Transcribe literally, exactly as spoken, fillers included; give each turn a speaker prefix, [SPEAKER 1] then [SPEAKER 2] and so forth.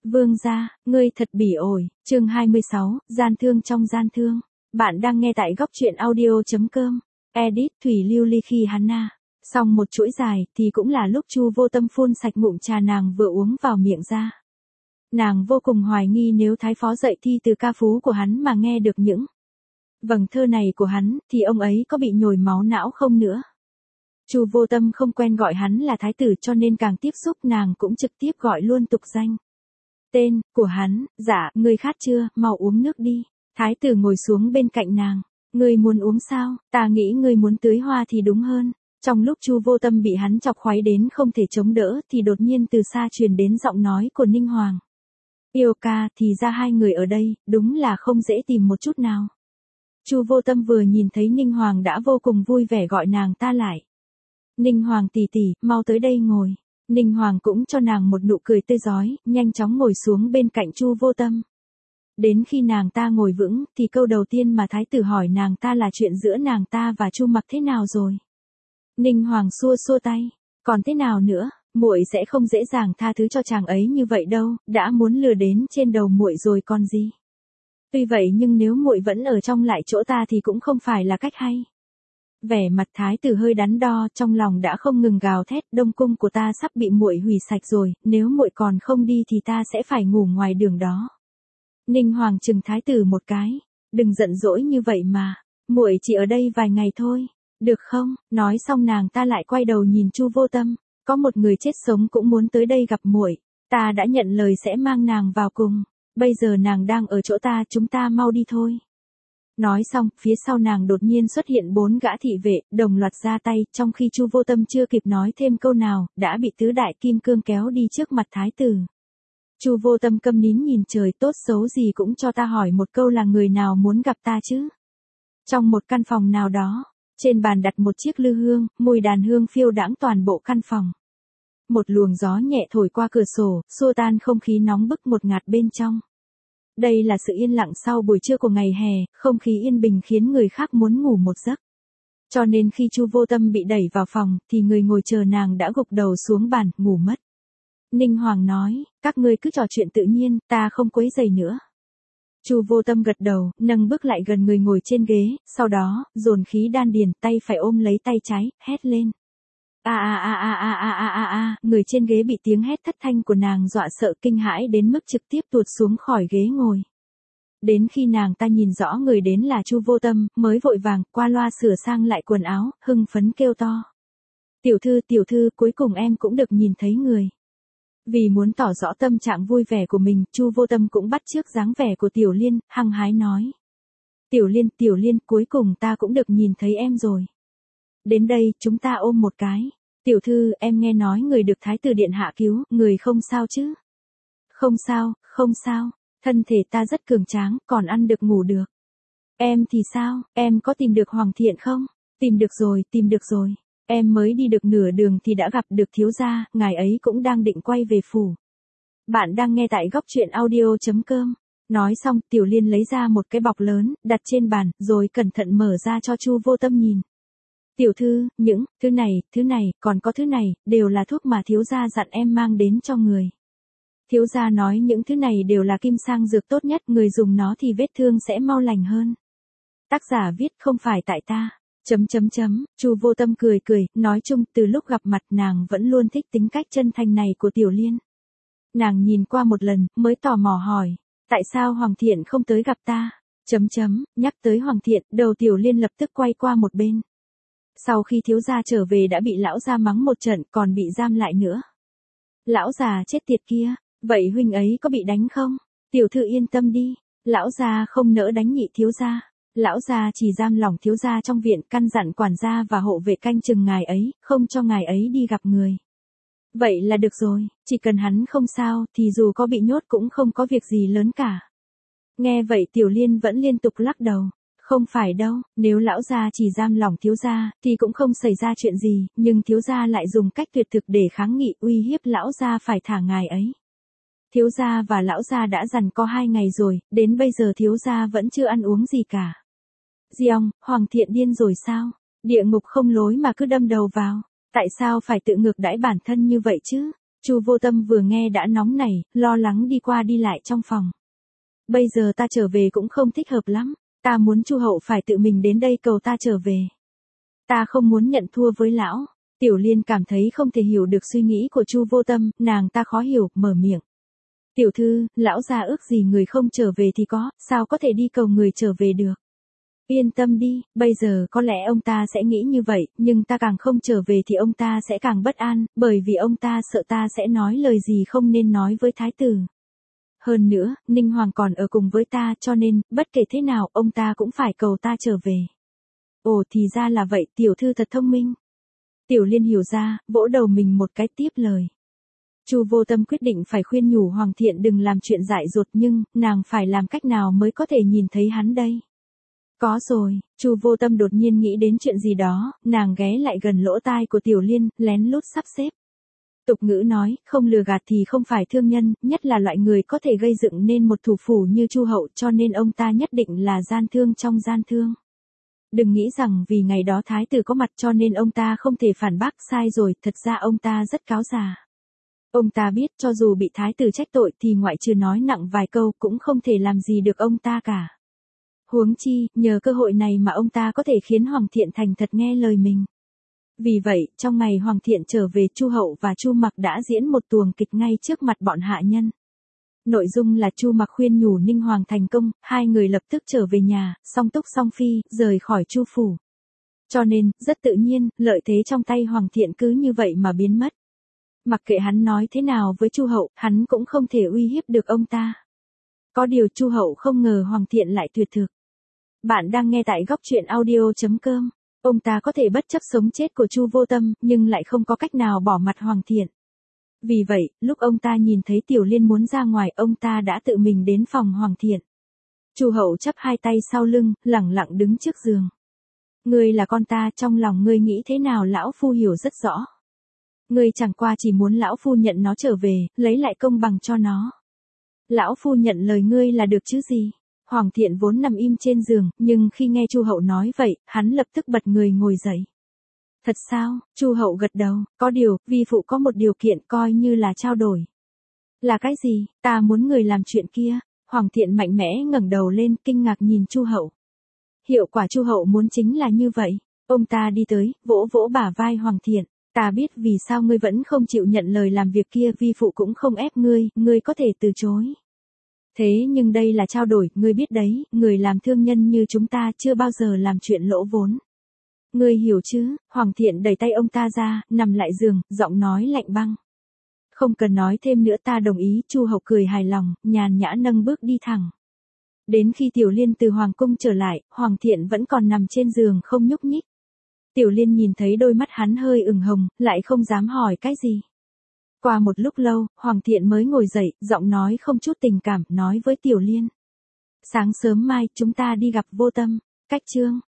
[SPEAKER 1] Vương gia, ngươi thật bỉ ổi, chương hai mươi sáu, gian thương trong gian thương. Bạn đang nghe tại góc truyện audio.com. Edit Thủy Lưu Ly khi hắn na. Xong một chuỗi dài thì cũng là lúc Chu Vô Tâm phun sạch ngụm trà nàng vừa uống vào miệng ra. Nàng vô cùng hoài nghi nếu thái phó dạy thi từ ca phú của hắn mà nghe được những vầng thơ này của hắn thì ông ấy có bị nhồi máu não không nữa. Chu Vô Tâm không quen gọi hắn là thái tử cho nên càng tiếp xúc nàng cũng trực tiếp gọi luôn tục danh. Tên của hắn, dạ, ngươi khát chưa, mau uống nước đi. Thái tử ngồi xuống bên cạnh nàng. Ngươi muốn uống sao, ta nghĩ ngươi muốn tưới hoa thì đúng hơn. Trong lúc Chu Vô Tâm bị hắn chọc khoái đến không thể chống đỡ thì đột nhiên từ xa truyền đến giọng nói của Ninh Hoàng. Yêu ca, thì ra hai người ở đây, đúng là không dễ tìm một chút nào. Chu Vô Tâm vừa nhìn thấy Ninh Hoàng đã vô cùng vui vẻ gọi nàng ta lại. Ninh Hoàng tỷ tỷ, mau tới đây ngồi. Ninh Hoàng cũng cho nàng một nụ cười tươi rói, nhanh chóng ngồi xuống bên cạnh Chu Vô Tâm. Đến khi nàng ta ngồi vững, thì câu đầu tiên mà thái tử hỏi nàng ta là chuyện giữa nàng ta và Chu Mặc thế nào rồi. Ninh Hoàng xua xua tay, còn thế nào nữa, muội sẽ không dễ dàng tha thứ cho chàng ấy như vậy đâu, đã muốn lừa đến trên đầu muội rồi còn gì. Tuy vậy nhưng nếu muội vẫn ở trong lại chỗ ta thì cũng không phải là cách hay. Vẻ mặt thái tử hơi đắn đo, trong lòng đã không ngừng gào thét, đông cung của ta sắp bị muội hủy sạch rồi, nếu muội còn không đi thì ta sẽ phải ngủ ngoài đường đó. Ninh Hoàng trừng thái tử một cái, đừng giận dỗi như vậy mà, muội chỉ ở đây vài ngày thôi, được không? Nói xong nàng ta lại quay đầu nhìn Chu Vô Tâm, có một người chết sống cũng muốn tới đây gặp muội, ta đã nhận lời sẽ mang nàng vào cùng, bây giờ nàng đang ở chỗ ta, chúng ta mau đi thôi. Nói xong, phía sau nàng đột nhiên xuất hiện bốn gã thị vệ, đồng loạt ra tay, trong khi Chu Vô Tâm chưa kịp nói thêm câu nào, đã bị tứ đại kim cương kéo đi trước mặt thái tử. Chu Vô Tâm câm nín nhìn trời, tốt xấu gì cũng cho ta hỏi một câu là người nào muốn gặp ta chứ. Trong một căn phòng nào đó, trên bàn đặt một chiếc lư hương, mùi đàn hương phiêu đãng toàn bộ căn phòng. Một luồng gió nhẹ thổi qua cửa sổ, xua tan không khí nóng bức ngột ngạt bên trong. Đây là sự yên lặng sau buổi trưa của ngày hè, không khí yên bình khiến người khác muốn ngủ một giấc. Cho nên khi Chu Vô Tâm bị đẩy vào phòng, thì người ngồi chờ nàng đã gục đầu xuống bàn, ngủ mất. Ninh Hoàng nói, các ngươi cứ trò chuyện tự nhiên, ta không quấy rầy nữa. Chu Vô Tâm gật đầu, nâng bước lại gần người ngồi trên ghế, sau đó, dồn khí đan điền, tay phải ôm lấy tay trái, hét lên. A a a a a a a a a, người trên ghế bị tiếng hét thất thanh của nàng dọa sợ kinh hãi đến mức trực tiếp tuột xuống khỏi ghế ngồi. Đến khi nàng ta nhìn rõ người đến là Chu Vô Tâm, mới vội vàng qua loa sửa sang lại quần áo, hưng phấn kêu to. Tiểu thư, tiểu thư, cuối cùng em cũng được nhìn thấy người. Vì muốn tỏ rõ tâm trạng vui vẻ của mình, Chu Vô Tâm cũng bắt chước dáng vẻ của Tiểu Liên, hăng hái nói. Tiểu Liên, Tiểu Liên, cuối cùng ta cũng được nhìn thấy em rồi. Đến đây, chúng ta ôm một cái. Tiểu thư, em nghe nói người được thái tử điện hạ cứu, người không sao chứ? Không sao, không sao, thân thể ta rất cường tráng, còn ăn được ngủ được. Em thì sao, em có tìm được Hoàng Thiện không? Tìm được rồi, tìm được rồi. Em mới đi được nửa đường thì đã gặp được thiếu gia, ngài ấy cũng đang định quay về phủ. Bạn đang nghe tại góc truyện audio.com. Nói xong, Tiểu Liên lấy ra một cái bọc lớn, đặt trên bàn, rồi cẩn thận mở ra cho Chu Vô Tâm nhìn. Tiểu thư, những thứ này, thứ này, còn có thứ này, đều là thuốc mà thiếu gia dặn em mang đến cho người. Thiếu gia nói những thứ này đều là kim sang dược tốt nhất, người dùng nó thì vết thương sẽ mau lành hơn. Tác giả viết không phải tại ta. Chấm chấm chấm, Chu Vô Tâm cười cười, nói chung từ lúc gặp mặt nàng vẫn luôn thích tính cách chân thành này của Tiểu Liên. Nàng nhìn qua một lần, mới tò mò hỏi, tại sao Hoàng Thiện không tới gặp ta? Chấm chấm, nhắc tới Hoàng Thiện, đầu Tiểu Liên lập tức quay qua một bên. Sau khi thiếu gia trở về đã bị lão gia mắng một trận, còn bị giam lại nữa. Lão già chết tiệt kia, vậy huynh ấy có bị đánh không? Tiểu thư yên tâm đi, lão gia không nỡ đánh nhị thiếu gia. Lão gia chỉ giam lỏng thiếu gia trong viện, căn dặn quản gia và hộ vệ canh chừng ngài ấy, không cho ngài ấy đi gặp người. Vậy là được rồi, chỉ cần hắn không sao, thì dù có bị nhốt cũng không có việc gì lớn cả. Nghe vậy Tiểu Liên vẫn liên tục lắc đầu. Không phải đâu, nếu lão gia chỉ giam lỏng thiếu gia, thì cũng không xảy ra chuyện gì, nhưng thiếu gia lại dùng cách tuyệt thực để kháng nghị, uy hiếp lão gia phải thả ngài ấy. Thiếu gia và lão gia đã giằng co hai ngày rồi, đến bây giờ thiếu gia vẫn chưa ăn uống gì cả. Diong, Hoàng Thiện điên rồi sao? Địa ngục không lối mà cứ đâm đầu vào. Tại sao phải tự ngược đãi bản thân như vậy chứ? Chu Vô Tâm vừa nghe đã nóng nảy, lo lắng đi qua đi lại trong phòng. Bây giờ ta trở về cũng không thích hợp lắm, ta muốn Chu hậu phải tự mình đến đây cầu ta trở về. Ta không muốn nhận thua với lão. Tiểu Liên cảm thấy không thể hiểu được suy nghĩ của Chu Vô Tâm, nàng ta khó hiểu, mở miệng. Tiểu thư, lão gia ước gì người không trở về thì có, sao có thể đi cầu người trở về được. Yên tâm đi, bây giờ có lẽ ông ta sẽ nghĩ như vậy, nhưng ta càng không trở về thì ông ta sẽ càng bất an, bởi vì ông ta sợ ta sẽ nói lời gì không nên nói với thái tử. Hơn nữa, Ninh Hoàng còn ở cùng với ta cho nên, bất kể thế nào, ông ta cũng phải cầu ta trở về. Ồ thì ra là vậy, tiểu thư thật thông minh. Tiểu Liên hiểu ra, vỗ đầu mình một cái tiếp lời. Chu Vô Tâm quyết định phải khuyên nhủ Hoàng Thiện đừng làm chuyện dại dột nhưng, nàng phải làm cách nào mới có thể nhìn thấy hắn đây. Có rồi, Chu Vô Tâm đột nhiên nghĩ đến chuyện gì đó, nàng ghé lại gần lỗ tai của Tiểu Liên, lén lút sắp xếp. Tục ngữ nói, không lừa gạt thì không phải thương nhân, nhất là loại người có thể gây dựng nên một thủ phủ như Chu hậu cho nên ông ta nhất định là gian thương trong gian thương. Đừng nghĩ rằng vì ngày đó thái tử có mặt cho nên ông ta không thể phản bác sai rồi, thật ra ông ta rất cáo già. Ông ta biết cho dù bị thái tử trách tội thì ngoại trừ nói nặng vài câu cũng không thể làm gì được ông ta cả. Huống chi, nhờ cơ hội này mà ông ta có thể khiến Hoàng Thiện thành thật nghe lời mình. Vì vậy, trong ngày Hoàng Thiện trở về Chu hậu và Chu Mặc đã diễn một tuồng kịch ngay trước mặt bọn hạ nhân. Nội dung là Chu Mặc khuyên nhủ Ninh Hoàng thành công, hai người lập tức trở về nhà, song túc song phi, rời khỏi Chu phủ. Cho nên, rất tự nhiên, lợi thế trong tay Hoàng Thiện cứ như vậy mà biến mất. Mặc kệ hắn nói thế nào với Chu hậu, hắn cũng không thể uy hiếp được ông ta. Có điều Chu hậu không ngờ Hoàng Thiện lại tuyệt thực. Bạn đang nghe tại góc truyện audio chấm com. Ông ta có thể bất chấp sống chết của Chu Vô Tâm, nhưng lại không có cách nào bỏ mặt Hoàng Thiện. Vì vậy, lúc ông ta nhìn thấy Tiểu Liên muốn ra ngoài, ông ta đã tự mình đến phòng Hoàng Thiện. Chu hậu chắp hai tay sau lưng, lẳng lặng đứng trước giường. Ngươi là con ta, trong lòng ngươi nghĩ thế nào lão phu hiểu rất rõ. Ngươi chẳng qua chỉ muốn lão phu nhận nó trở về, lấy lại công bằng cho nó. Lão phu nhận lời ngươi là được chứ gì. Hoàng Thiện vốn nằm im trên giường, nhưng khi nghe Chu hậu nói vậy, hắn lập tức bật người ngồi dậy. Thật sao? Chu hậu gật đầu, có điều, vi phụ có một điều kiện coi như là trao đổi. Là cái gì? Ta muốn người làm chuyện kia. Hoàng Thiện mạnh mẽ ngẩng đầu lên, kinh ngạc nhìn Chu hậu. Hiệu quả Chu hậu muốn chính là như vậy. Ông ta đi tới, vỗ vỗ bả vai Hoàng Thiện. Ta biết vì sao ngươi vẫn không chịu nhận lời làm việc kia, vi phụ cũng không ép ngươi, ngươi có thể từ chối. Thế nhưng đây là trao đổi, ngươi biết đấy, người làm thương nhân như chúng ta chưa bao giờ làm chuyện lỗ vốn. Ngươi hiểu chứ? Hoàng Thiện đẩy tay ông ta ra, nằm lại giường, giọng nói lạnh băng. Không cần nói thêm nữa, ta đồng ý. Chu hậu cười hài lòng, nhàn nhã nâng bước đi thẳng. Đến khi Tiểu Liên từ Hoàng cung trở lại, Hoàng Thiện vẫn còn nằm trên giường không nhúc nhích. Tiểu Liên nhìn thấy đôi mắt hắn hơi ửng hồng, lại không dám hỏi cái gì. Qua một lúc lâu, Hoàng Thiện mới ngồi dậy, giọng nói không chút tình cảm, nói với Tiểu Liên. Sáng sớm mai, chúng ta đi gặp Vô Tâm. Cách chương.